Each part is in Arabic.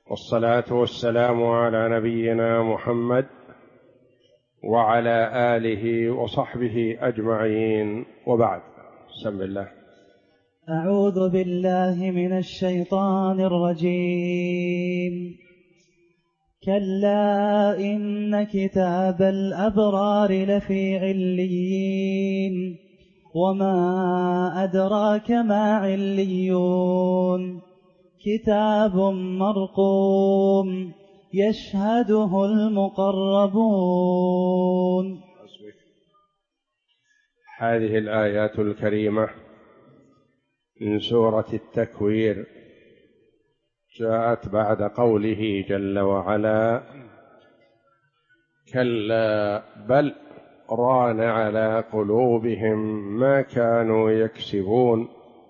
والصلاة والسلام على نبينا محمد وعلى آله وصحبه أجمعين، وبعد. بسم الله. أعوذ بالله من الشيطان الرجيم. كلا إن كتاب الأبرار لفي عليين وما أدراك ما عليون كتاب مرقوم يشهده المقربون. هذه الآيات الكريمة من سورة التكوير جاءت بعد قوله جل وعلا: كلا بل ران على قلوبهم ما كانوا يكسبون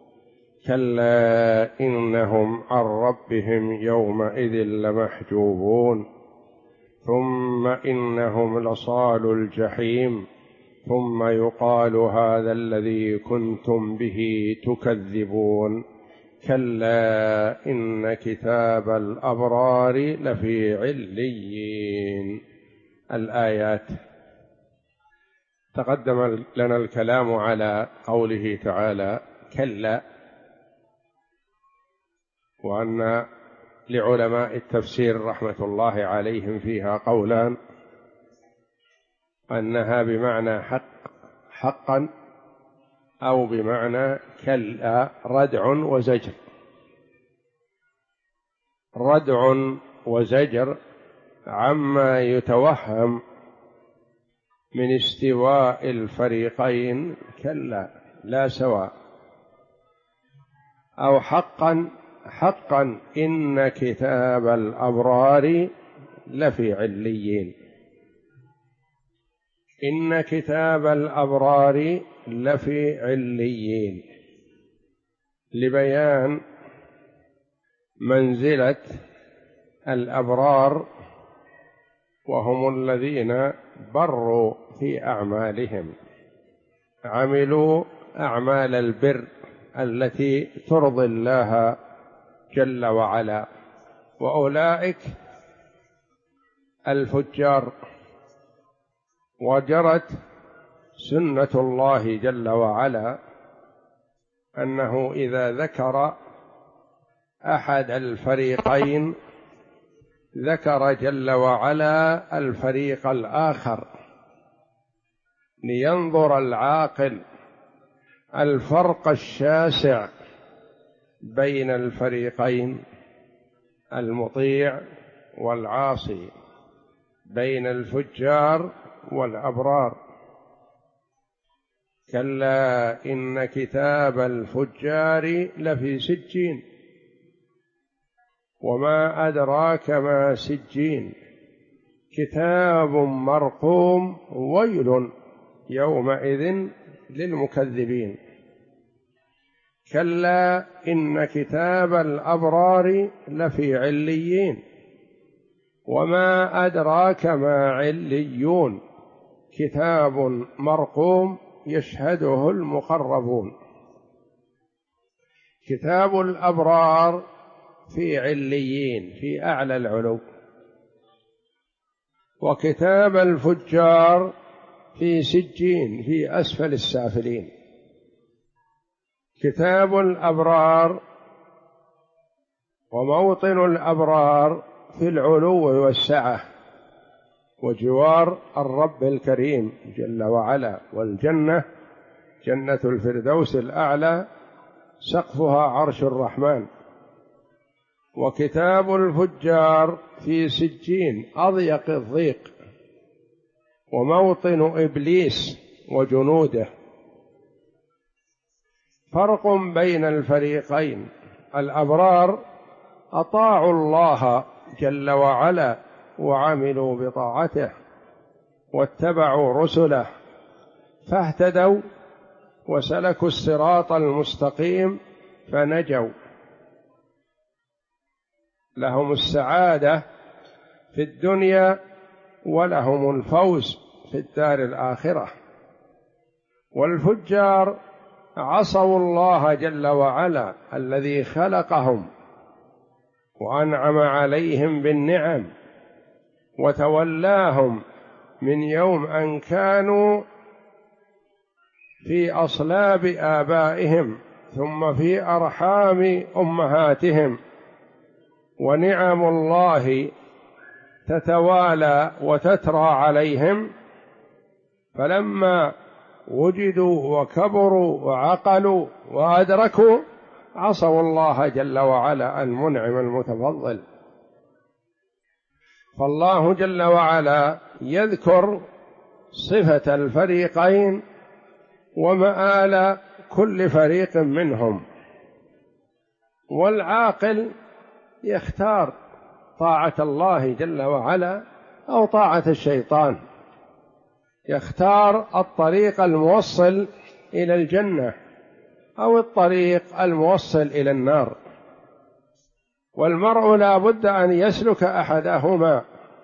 كلا إنهم عن ربهم يومئذ لمحجوبون ثم إنهم لصالو الجحيم ثم يقال هذا الذي كنتم به تكذبون كلا إن كتاب الأبرار لفي عليين. الآيات. تقدم لنا الكلام على قوله تعالى كلا، وأن لعلماء التفسير رحمة الله عليهم فيها قولان: أنها بمعنى حقا، أو بمعنى كلا ردع وزجر. ردع وزجر عما يتوهم من استواء الفريقين كلا لا سواء، أو حقا إن كتاب الأبرار لفي عليين. إن كتاب الأبرار لفي عليين لبيان منزلة الأبرار، وهم الذين بروا في أعمالهم، عملوا أعمال البر التي ترضي الله جل وعلا، وأولئك الفجار. وجرت سنة الله جل وعلا أنه إذا ذكر أحد الفريقين ذكر جل وعلا الفريق الآخر، لينظر العاقل الفرق الشاسع بين الفريقين، المطيع والعاصي، بين الفجار والأبرار. كلا إن كتاب الفجار لفي سجين وما أدراك ما سجين كتاب مرقوم ويل يومئذ للمكذبين. كلا إن كتاب الأبرار لفي عليين وما أدراك ما عليون كتاب مرقوم يشهده المقربون. كتاب الأبرار في عليين في أعلى العلو، وكتاب الفجار في سجين في أسفل السافلين. كتاب الأبرار وموطن الأبرار في العلو والسعة وجوار الرب الكريم جل وعلا، والجنة جنة الفردوس الأعلى سقفها عرش الرحمن. وكتاب الفجار في سجين أضيق الضيق، وموطن إبليس وجنوده. فرق بين الفريقين: الأبرار أطاعوا الله جل وعلا وعملوا بطاعته واتبعوا رسله فاهتدوا وسلكوا الصراط المستقيم فنجوا، لهم السعادة في الدنيا ولهم الفوز في الدار الآخرة. والفجار عصوا الله جل وعلا الذي خلقهم وأنعم عليهم بالنعم وتولاهم من يوم أن كانوا في أصلاب آبائهم ثم في أرحام أمهاتهم، ونعم الله تتوالى وتترى عليهم، فلما وجدوا وكبروا وعقلوا وأدركوا عصوا الله جل وعلا المنعم المتفضل. فالله جل وعلا يذكر صفة الفريقين ومآل كل فريق منهم، والعاقل يختار طاعة الله جل وعلا أو طاعة الشيطان، يختار الطريق الموصل إلى الجنة أو الطريق الموصل إلى النار، والمرء لا بد أن يسلك أحدهما.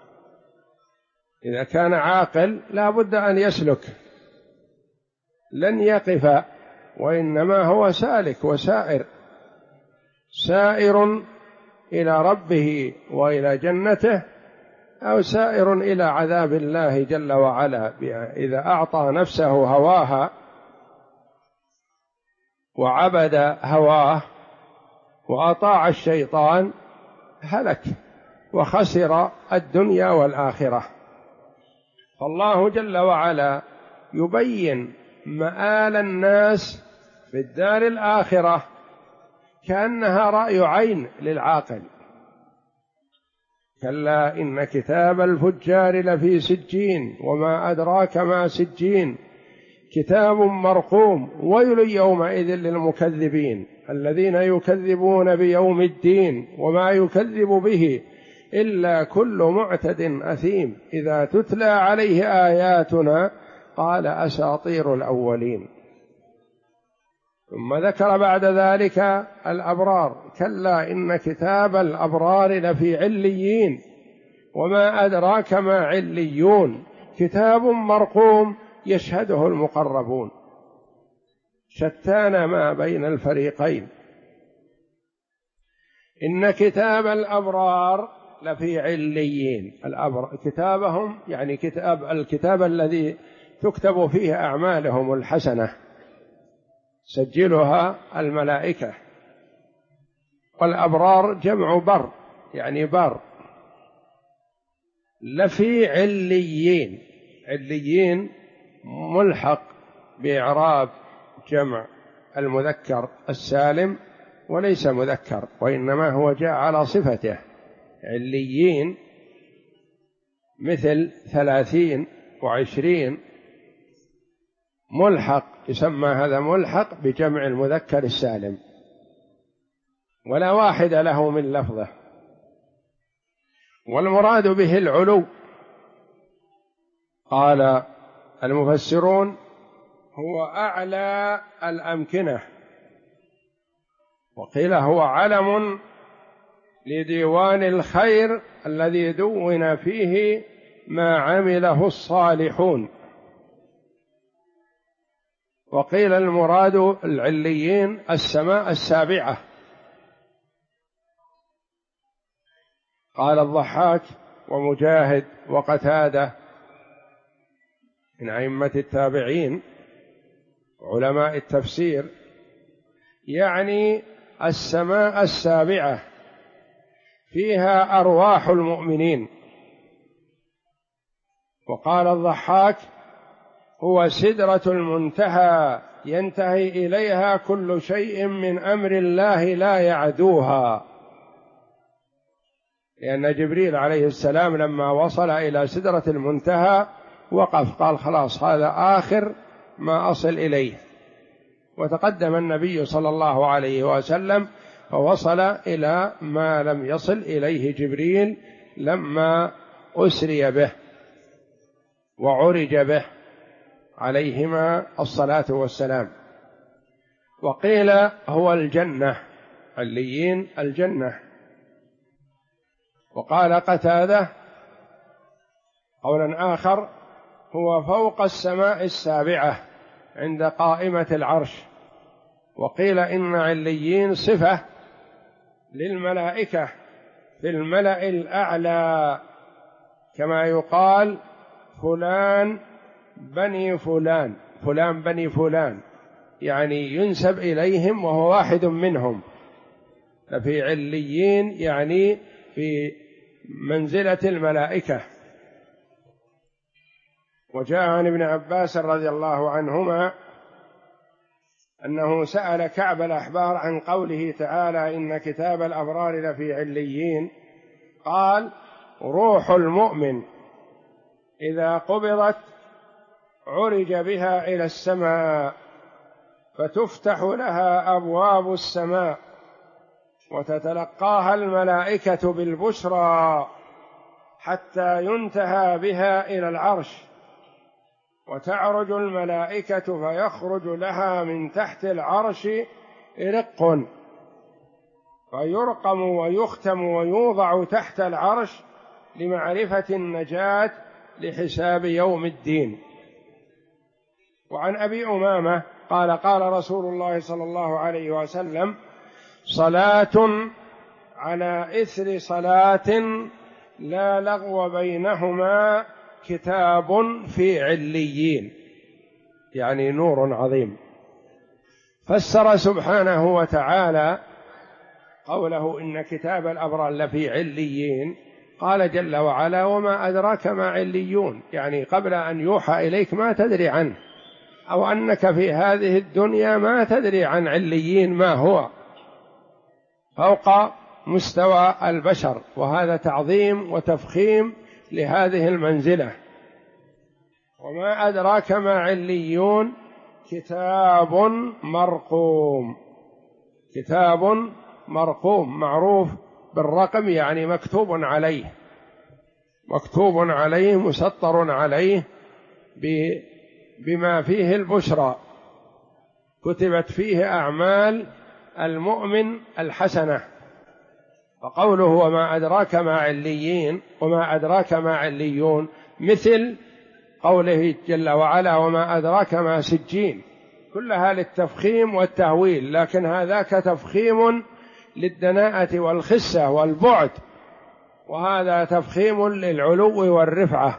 إذا كان عاقل لا بد أن يسلك، لن يقف، وإنما هو سالك وسائر، سائر إلى ربه وإلى جنته، أو سائر إلى عذاب الله جل وعلا. إذا أعطى نفسه هواها وعبد هواه وأطاع الشيطان هلك وخسر الدنيا والآخرة. فالله جل وعلا يبين مآل الناس في الدار الآخرة كأنها رأي عين للعاقل. كلا إن كتاب الفجار لفي سجين وما أدراك ما سجين كتاب مرقوم ويل يومئذ للمكذبين الذين يكذبون بيوم الدين وما يكذب به إلا كل معتد أثيم إذا تتلى عليه آياتنا قال أساطير الأولين. ثم ذكر بعد ذلك الأبرار: كلا إن كتاب الأبرار لفي عليين وما أدراك ما عليون كتاب مرقوم يشهده المقربون. شتان ما بين الفريقين. إن كتاب الأبرار لفي عليين، كتابهم يعني الكتاب الذي تكتب فيه أعمالهم الحسنة سجلها الملائكة، والأبرار جمع بر يعني بر. لفي عليين، عليين ملحق بإعراب جمع المذكر السالم وليس مذكر، وإنما هو جاء على صفته. عليين مثل 30 و20 ملحق، يسمى هذا ملحق بجمع المذكر السالم ولا واحد له من لفظه. والمراد به العلو. قال المفسرون: هو أعلى الأمكنة، وقيل هو علم لديوان الخير الذي دون فيه ما عمله الصالحون. وقيل المراد العليين السماء السابعة. قال الضحاك ومجاهد وقتادة من أئمة التابعين علماء التفسير، يعني السماء السابعة فيها أرواح المؤمنين. وقال الضحاك: هو سدرة المنتهى ينتهي إليها كل شيء من أمر الله لا يعدوها. لأن جبريل عليه السلام لما وصل إلى سدرة المنتهى وقف، قال: خلاص هذا آخر ما أصل إليه. وتقدم النبي صلى الله عليه وسلم فوصل إلى ما لم يصل إليه جبريل لما أسري به وعرج به عليهما الصلاة والسلام. وقيل هو الجنة، عليين الجنة. وقال قتادة قولا آخر: هو فوق السماء السابعة عند قائمة العرش. وقيل إن عليين صفة للملائكة في الملأ الأعلى، كما يقال فلان بني فلان، فلان بني فلان، يعني ينسب إليهم وهو واحد منهم. ففي عليين يعني في منزلة الملائكة. وجاء عن ابن عباس رضي الله عنهما أنه سأل كعب الأحبار عن قوله تعالى: إن كتاب الأبرار لفي عليين، قال: روح المؤمن إذا قبضت عرج بها إلى السماء، فتفتح لها أبواب السماء، وتتلقاها الملائكة بالبشرى حتى ينتهى بها إلى العرش، وتعرج الملائكة فيخرج لها من تحت العرش رق، فيرقم ويختم ويوضع تحت العرش لمعرفة النجاة لحساب يوم الدين. وعن أبي أمامة قال: قال رسول الله صلى الله عليه وسلم: صلاة على إثر صلاة لا لغو بينهما كتاب في عليين، يعني نور عظيم. فسر سبحانه وتعالى قوله إن كتاب الأبرار لفي عليين، قال جل وعلا: وما أدراك ما عليون، يعني قبل أن يوحى إليك ما تدري عنه، أو أنك في هذه الدنيا ما تدري عن عليين ما هو، فوق مستوى البشر، وهذا تعظيم وتفخيم لهذه المنزلة. وما أدراك ما عليون، كتاب مرقوم، كتاب مرقوم معروف بالرقم، يعني مكتوب عليه، مكتوب عليه مسطر عليه بما فيه البشرى، كتبت فيه أعمال المؤمن الحسنة. فقوله وما أدراك ما عليين وما أدراك ما عليون مثل قوله جل وعلا: وما أدراك ما سجين، كلها للتفخيم والتهويل، لكن هذاك تفخيم للدناءة والخسة والبعد، وهذا تفخيم للعلو والرفعة.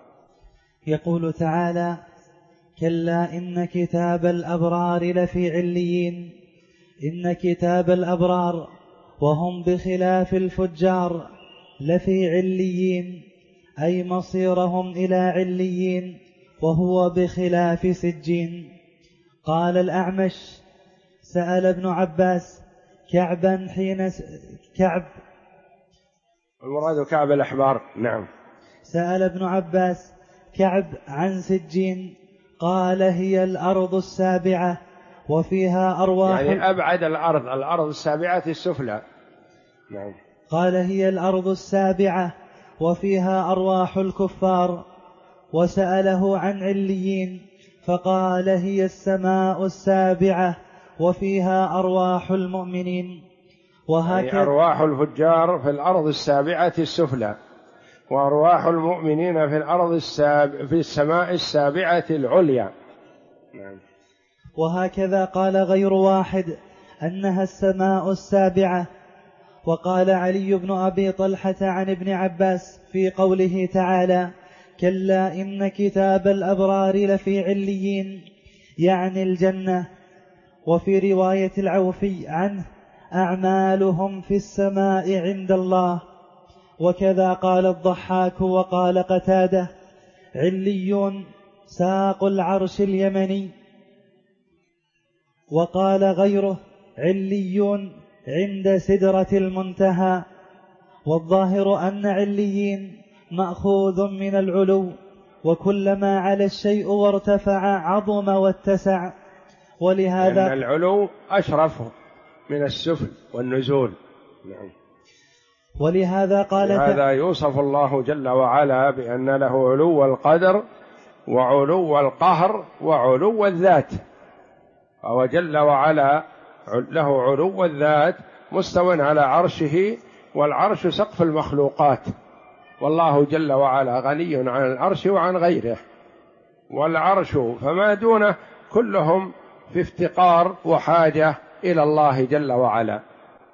يقول تعالى: كلا إن كتاب الأبرار لفي عليين. إن كتاب الأبرار وهم بخلاف الفجار لفي عليين، أي مصيرهم إلى عليين، وهو بخلاف سجين. قال الأعمش: سأل ابن عباس كعبا حين كعب، المراد كعب الأحبار، نعم. سأل ابن عباس كعب عن سجين، قال: هي الأرض السابعة وفيها أرواح، يعني أبعد الأرض، الأرض السابعة السفلى، نعم. قال: هي الأرض السابعة وفيها أرواح الكفار. وسأله عن عليين، فقال: هي السماء السابعة وفيها أرواح المؤمنين. وهكذا يعني أرواح الفجار في الأرض السابعة السفلى، وأرواح المؤمنين في الأرض في السماء السابعة العليا، نعم. وهكذا قال غير واحد أنها السماء السابعة. وقال علي بن أبي طلحة عن ابن عباس في قوله تعالى: كلا إن كتاب الأبرار لفي عليين، يعني الجنة. وفي رواية العوفي عنه: أعمالهم في السماء عند الله. وكذا قال الضحاك وقال قتادة: عليون ساق العرش اليمني. وقال غيره: عليون عند سدرة المنتهى. والظاهر أن عليين مأخوذ من العلو، وكلما على الشيء وارتفع عظم واتسع، ولهذا لأن العلو أشرف من السفل والنزول، نعم. ولهذا قال هذا يوصف الله جل وعلا بأن له علو القدر وعلو القهر وعلو الذات، فهو جل وعلا له علو الذات مستو على عرشه، والعرش سقف المخلوقات، والله جل وعلا غني عن العرش وعن غيره، والعرش فما دونه كلهم في افتقار وحاجة إلى الله جل وعلا.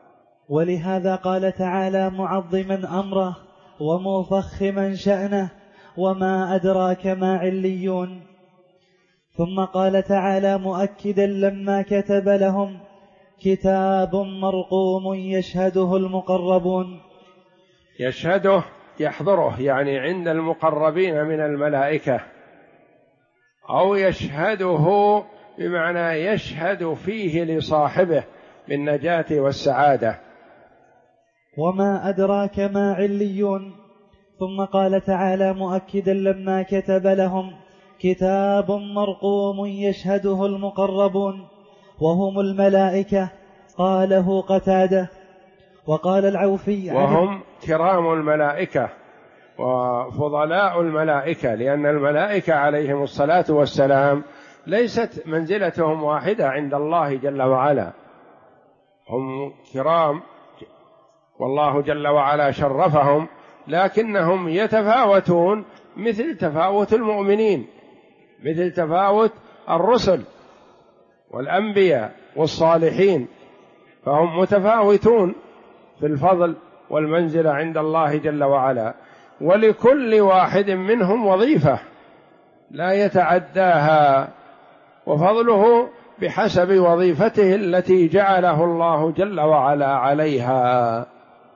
ولهذا قال تعالى معظما أمره ومفخما شأنه: وما أدراك ما عليون. ثم قال تعالى مؤكدا لما كتب لهم: كتاب مرقوم يشهده المقربون. يشهده يحضره، يعني عند المقربين من الملائكة، أو يشهده بمعنى يشهد فيه لصاحبه بالنجاة والسعادة. وما أدراك ما عليون. ثم قال تعالى مؤكدا لما كتب لهم: كتاب مرقوم يشهده المقربون وهم الملائكة. قاله قتادة. وقال العوفي وهم كرام الملائكة وفضلاء الملائكة، لأن الملائكة عليهم الصلاة والسلام ليست منزلتهم واحدة عند الله جل وعلا، هم كرام والله جل وعلا شرفهم، لكنهم يتفاوتون مثل تفاوت المؤمنين، مثل تفاوت الرسل والأنبياء والصالحين، فهم متفاوتون في الفضل والمنزلة عند الله جل وعلا، ولكل واحد منهم وظيفة لا يتعداها، وفضله بحسب وظيفته التي جعله الله جل وعلا عليها.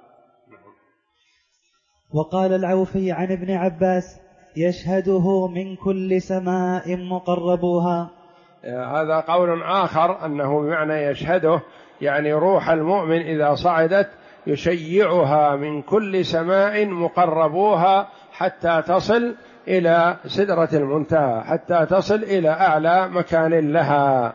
وقال العوفي عن ابن عباس: يشهده من كل سماء مقربوها. هذا قول آخر أنه بمعنى يشهده يعني روح المؤمن إذا صعدت يشيعها من كل سماء مقربوها حتى تصل إلى سدرة المنتهى، حتى تصل إلى أعلى مكان لها.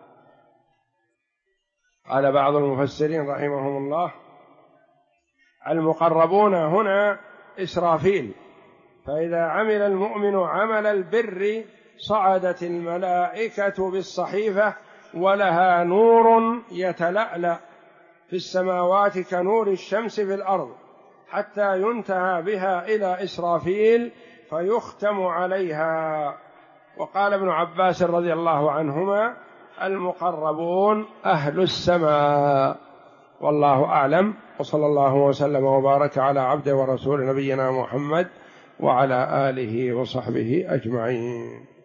قال بعض المفسرين رحمهم الله: المقربون هنا إسرافيل، فإذا عمل المؤمن عمل البر صعدت الملائكة بالصحيفة ولها نور يتلألأ في السماوات كنور الشمس في الأرض، حتى ينتهى بها إلى إسرافيل فيختم عليها. وقال ابن عباس رضي الله عنهما: المقربون أهل السماء. والله أعلم، وصلى الله وسلم وبارك على عبده ورسول نبينا محمد وعلى آله وصحبه أجمعين.